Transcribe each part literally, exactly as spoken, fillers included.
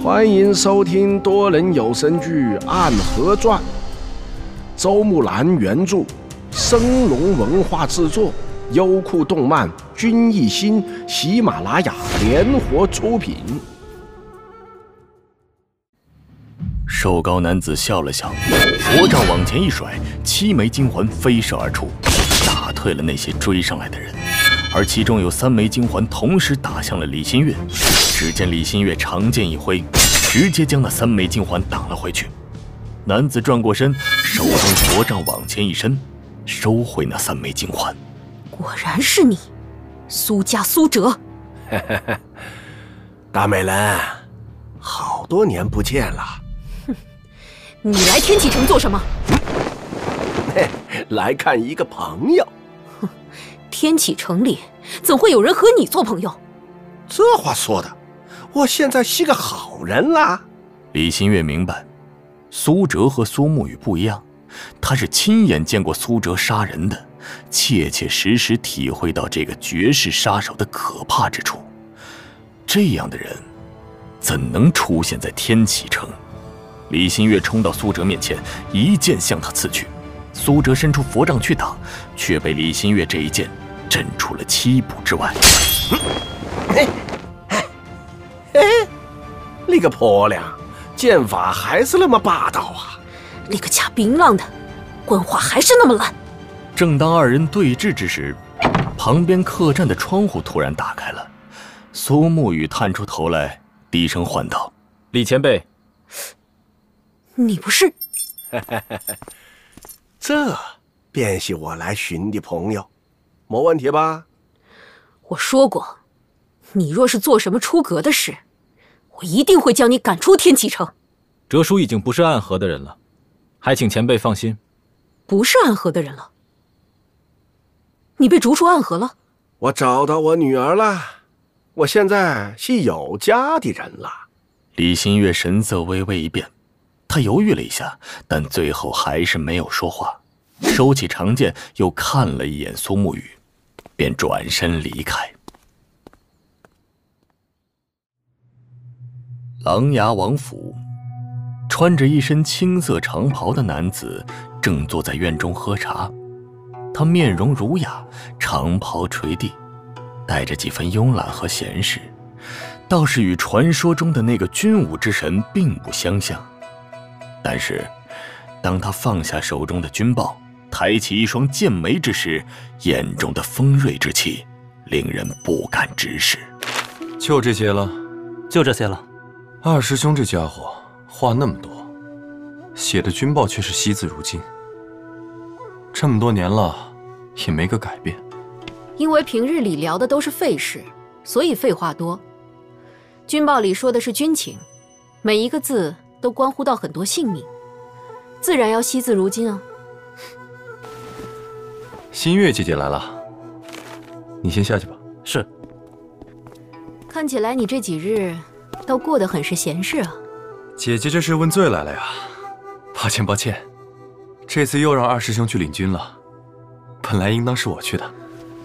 欢迎收听多人有声剧《暗河传》，周木兰原著，升龙文化制作，优酷动漫、君艺兴、喜马拉雅联合出品。 瘦高男子笑了笑，佛杖往前一甩，七枚金环飞射而出，打退了那些追上来的人。而其中有三枚金环同时打向了李新月，只见李新月长剑一挥，直接将那三枚金环挡了回去。男子转过身，手中佛杖往前一伸，收回那三枚金环。 果然是你，苏家苏哲。 大美人，好多年不见了。 哼，你来天启城做什么？ 嘿，来看一个朋友。 哼，天启城里怎会有人和你做朋友？ 这话说的，我现在是个好人啦。 李新月明白，苏哲和苏沐雨不一样，他是亲眼见过苏哲杀人的，切切实实体会到这个绝世杀手的可怕之处。这样的人怎能出现在天启城？李新月冲到苏哲面前，一剑向他刺去。苏哲伸出佛杖去挡，却被李新月这一剑震出了七步之外。 嘿，嘿，你个婆娘，剑法还是那么霸道啊！ 你个假槟榔的，官话还是那么烂。 正当二人对峙之时，旁边客栈的窗户突然打开了。苏沐雨探出头来，低声唤道：“ 李前辈， 你不是？” 这便是我来寻的朋友，没问题吧？ 我说过，你若是做什么出格的事，我一定会将你赶出天启城。 哲叔已经不是暗河的人了，还请前辈放心。 不是暗河的人了？你被逐出暗河了？ 我找到我女儿了，我现在是有家的人了。 李新月神色微微一变，他犹豫了一下，但最后还是没有说话，收起长剑，又看了一眼苏沐雨，便转身离开。琅琊王府，穿着一身青色长袍的男子正坐在院中喝茶，他面容儒雅，长袍垂地，带着几分慵懒和闲适，倒是与传说中的那个军武之神并不相像。但是当他放下手中的军报，抬起一双剑眉之时，眼中的锋锐之气令人不敢直视。 就这些了？ 就这些了。 二师兄这家伙话那么多，写的军报却是惜字如金，这么多年了也没个改变。 因为平日里聊的都是废事，所以废话多。军报里说的是军情，每一个字都关乎到很多性命，自然要惜字如金啊。 新月姐姐来了，你先下去吧。 是。 看起来你这几日倒过得很是闲适啊。 姐姐这是问罪来了呀？抱歉抱歉，这次又让二师兄去领军了，本来应当是我去的。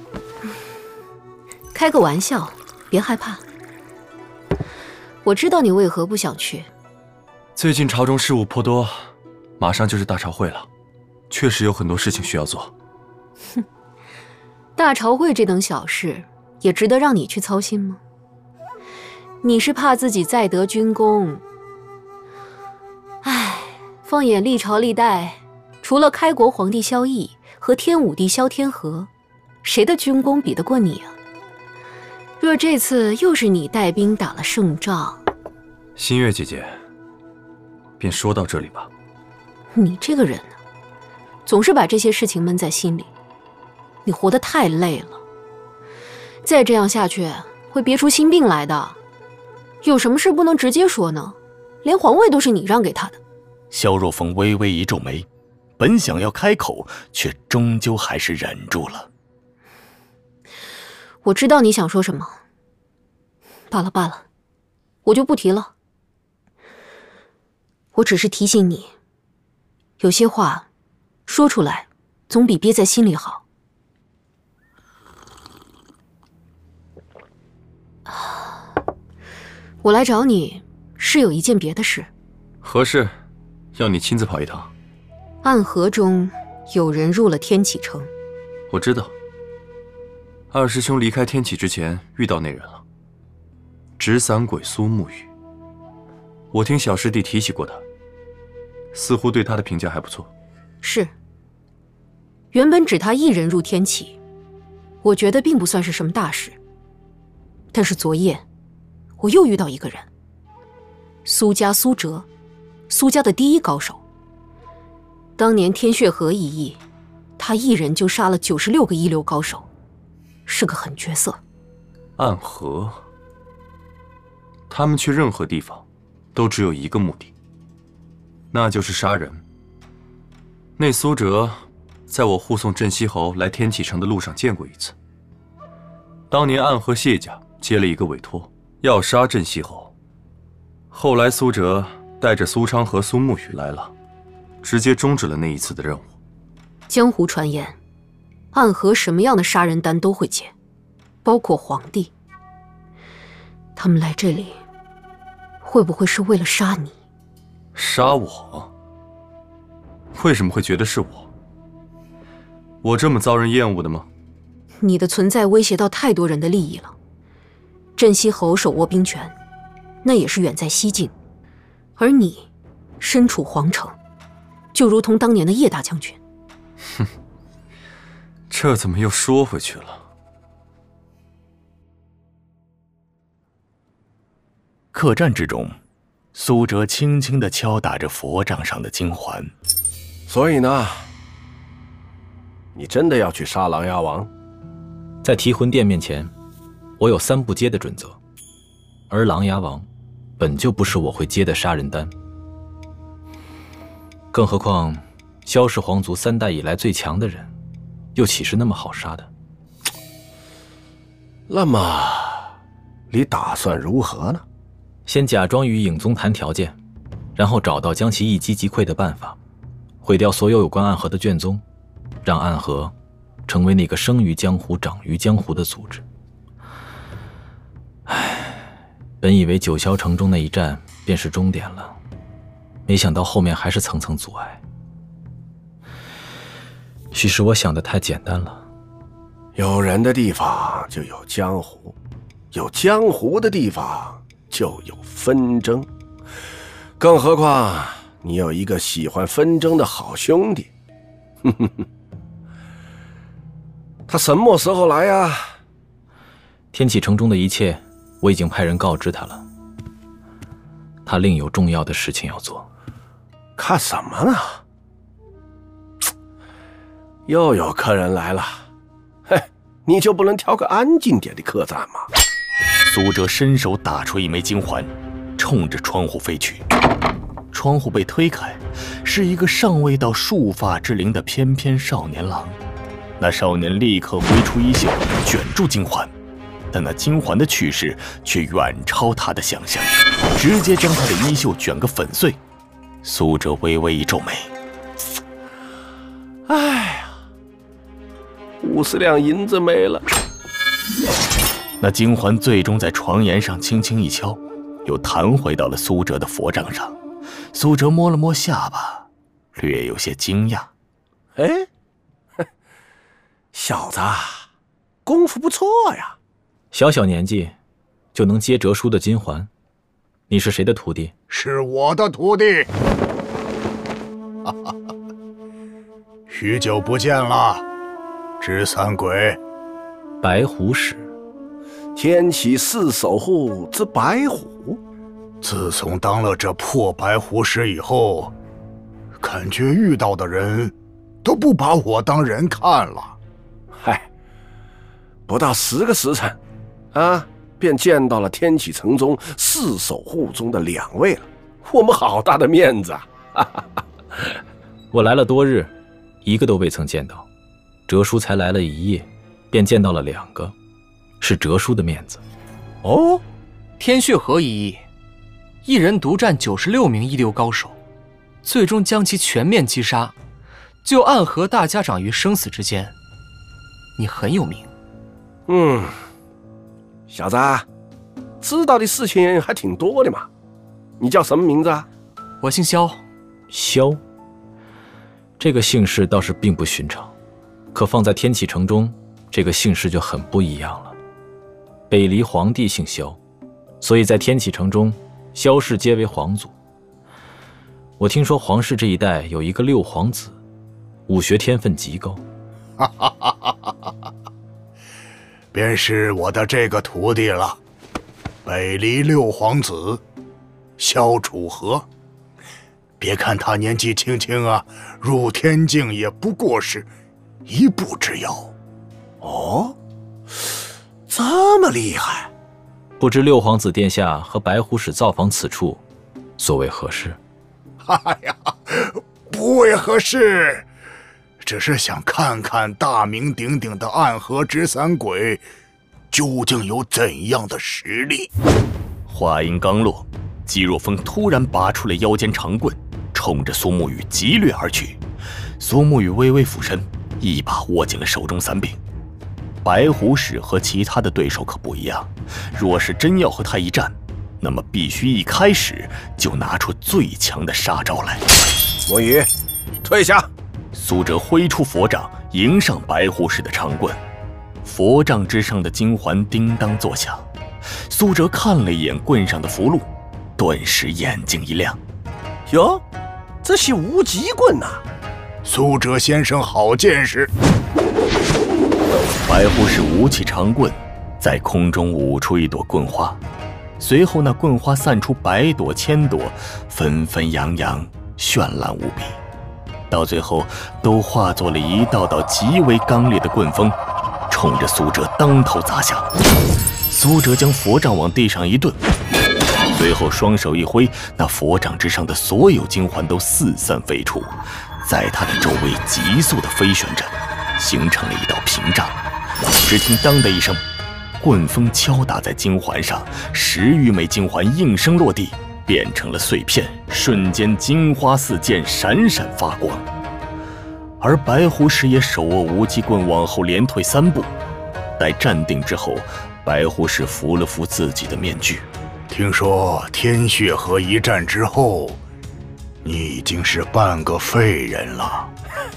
开个玩笑，别害怕。我知道你为何不想去。 最近朝中事务颇多，马上就是大朝会了，确实有很多事情需要做。 哼，大朝会这等小事，也值得让你去操心吗？你是怕自己再得军功？唉，放眼历朝历代，除了开国皇帝萧绎和天武帝萧天和，谁的军功比得过你啊？若这次又是你带兵打了胜仗， 新月姐姐，便说到这里吧。 你这个人呢，总是把这些事情闷在心里，你活得太累了。再这样下去，会憋出心病来的。有什么事不能直接说呢？连皇位都是你让给他的。 萧若风微微一皱眉，本想要开口，却终究还是忍住了。 我知道你想说什么，罢了罢了，我就不提了。我只是提醒你，有些话说出来总比憋在心里好。我来找你， 是有一件别的事。 何事？要你亲自跑一趟。 暗河中有人入了天启城。 我知道。二师兄离开天启之前遇到那人了，纸伞鬼苏沐雨。我听小师弟提起过他，似乎对他的评价还不错。 是。原本只他一人入天启，我觉得并不算是什么大事。但是昨夜，我又遇到一个人，苏家苏哲，苏家的第一高手。当年天血河一役，他一人就杀了九十六个一流高手，是个狠角色。 暗河，他们去任何地方，都只有一个目的，那就是杀人。那苏哲，在我护送镇西侯来天启城的路上见过一次。当年暗河谢家接了一个委托，要杀镇西侯。后来苏哲带着苏昌和苏沐雨来了，直接终止了那一次的任务。 江湖传言，暗河什么样的杀人单都会接，包括皇帝。他们来这里，会不会是为了杀你？ 杀我？为什么会觉得是我？我这么遭人厌恶的吗？ 你的存在威胁到太多人的利益了。镇西侯手握兵权，那也是远在西境，而你身处皇城，就如同当年的叶大将军。 哼，这怎么又说回去了？ 客栈之中，苏哲轻轻地敲打着佛杖上的金环。 所以呢，你真的要去杀琅琊王？ 在提魂殿面前，我有三不接的准则，而琅琊王本就不是我会接的杀人单。更何况，萧氏皇族三代以来最强的人，又岂是那么好杀的？ 那么，你打算如何呢？ 先假装与影宗谈条件，然后找到将其一击即溃的办法，毁掉所有有关暗河的卷宗，让暗河成为那个生于江湖、长于江湖的组织。唉，本以为九霄城中那一战便是终点了，没想到后面还是层层阻碍。许是我想的太简单了。 有人的地方就有江湖，有江湖的地方就有纷争。更何况你有一个喜欢纷争的好兄弟。哼哼哼，他什么时候来呀？ 天启城中的一切，我已经派人告知他了。他另有重要的事情要做。 看什么呢？又有客人来了，嘿，你就不能挑个安静点的客栈吗？ 苏哲伸手打出一枚金环，冲着窗户飞去。窗户被推开，是一个尚未到束发之龄的翩翩少年郎。那少年立刻挥出衣袖，卷住金环，但那金环的去势却远超他的想象，直接将他的衣袖卷个粉碎。苏哲微微一皱眉， 哎呀，五十两银子没了。 那金环最终在床沿上轻轻一敲，又弹回到了苏哲的佛杖上。苏哲摸了摸下巴，略有些惊讶。 哎，小子，功夫不错呀！ 小小年纪就能接折书的金环，你是谁的徒弟？ 是我的徒弟。哈哈，许久不见了，纸伞鬼。 白虎使。 天启四守护之白虎。 自从当了这破白虎使以后，感觉遇到的人都不把我当人看了。 嗨，不到十个时辰，啊，便见到了天启城中四守护中的两位了，我们好大的面子啊！哈哈哈。 我来了多日，一个都未曾见到，折书才来了一夜，便见到了两个，是折书的面子。 哦， 天血河一役，一人独占九十六名一流高手，最终将其全面击杀，救暗河大家长于生死之间。你很有名。 嗯，小子，知道的事情还挺多的嘛。 你叫什么名字啊？ 我姓萧。 萧，这个姓氏倒是并不寻常，可放在天启城中，这个姓氏就很不一样了。北离皇帝姓萧，所以在天启城中，萧氏皆为皇族。我听说皇室这一代有一个六皇子，武学天分极高。 哈哈哈哈哈哈！便是我的这个徒弟了，北离六皇子萧楚河。别看他年纪轻轻啊，入天境也不过是一步之遥。 哦，这么厉害！ 不知六皇子殿下和白虎使造访此处，所为何事？ 哎呀，不为何事，只是想看看大名鼎鼎的暗河直三鬼究竟有怎样的实力。 话音刚落，姬若风突然拔出了腰间长棍，冲着苏沐雨急掠而去。苏沐雨微微俯身，一把握紧了手中三柄。白虎使和其他的对手可不一样，若是真要和他一战，那么必须一开始就拿出最强的杀招来。 沐雨，退下！ 苏哲挥出佛掌，迎上白虎使的长棍。佛杖之上的金环叮当作响。苏哲看了一眼棍上的符箓，顿时眼睛一亮。 哟，这是无极棍呐、啊！ 苏哲先生好见识。 白虎使舞起长棍，在空中舞出一朵棍花，随后那棍花散出百朵千朵，纷纷扬扬，绚烂无比，到最后都化作了一道道极为刚烈的棍锋，冲着苏哲当头砸下。苏哲将佛杖往地上一顿，随后双手一挥，那佛杖之上的所有金环都四散飞出，在他的周围急速地飞旋着，形成了一道屏障。只听当的一声，棍锋敲打在金环上，十余枚金环应声落地，变成了碎片，瞬间金花似箭，闪闪发光。而白虎使也手握无极棍，往后连退三步。待站定之后，白虎使扶了扶自己的面具。 听说天血河一战之后，你已经是半个废人了。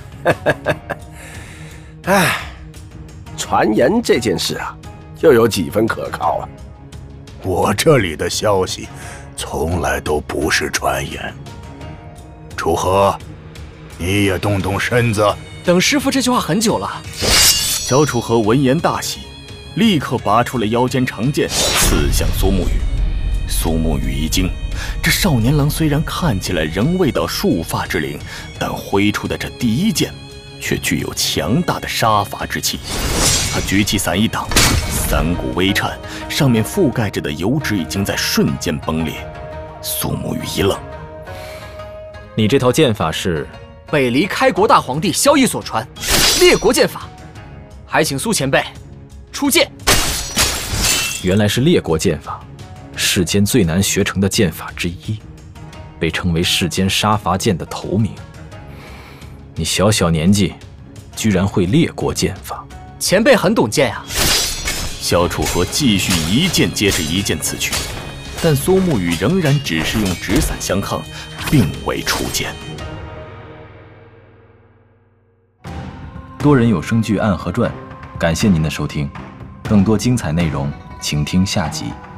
唉，传言这件事啊，又有几分可靠啊？ 我这里的消息从来都不是传言。楚河，你也动动身子。 等师傅这句话很久了。 萧楚河闻言大喜，立刻拔出了腰间长剑，刺向苏沐雨。苏沐雨一惊，这少年郎虽然看起来仍未到束发之龄，但挥出的这第一剑却具有强大的杀伐之气。他举起伞一挡，伞骨微颤，上面覆盖着的油脂已经在瞬间崩裂。苏沐雨一愣：“ 你这套剑法是北离开国大皇帝萧绎所传列国剑法，还请苏前辈出剑。” 原来是列国剑法，世间最难学成的剑法之一，被称为世间杀伐剑的头名。你小小年纪，居然会列国剑法， 前辈很懂剑啊！ 萧楚河继续一剑接着一剑刺去，但苏沐雨仍然只是用纸伞相抗，并未出剑。 多人有声剧《暗河传》，感谢您的收听，更多精彩内容，请听下集。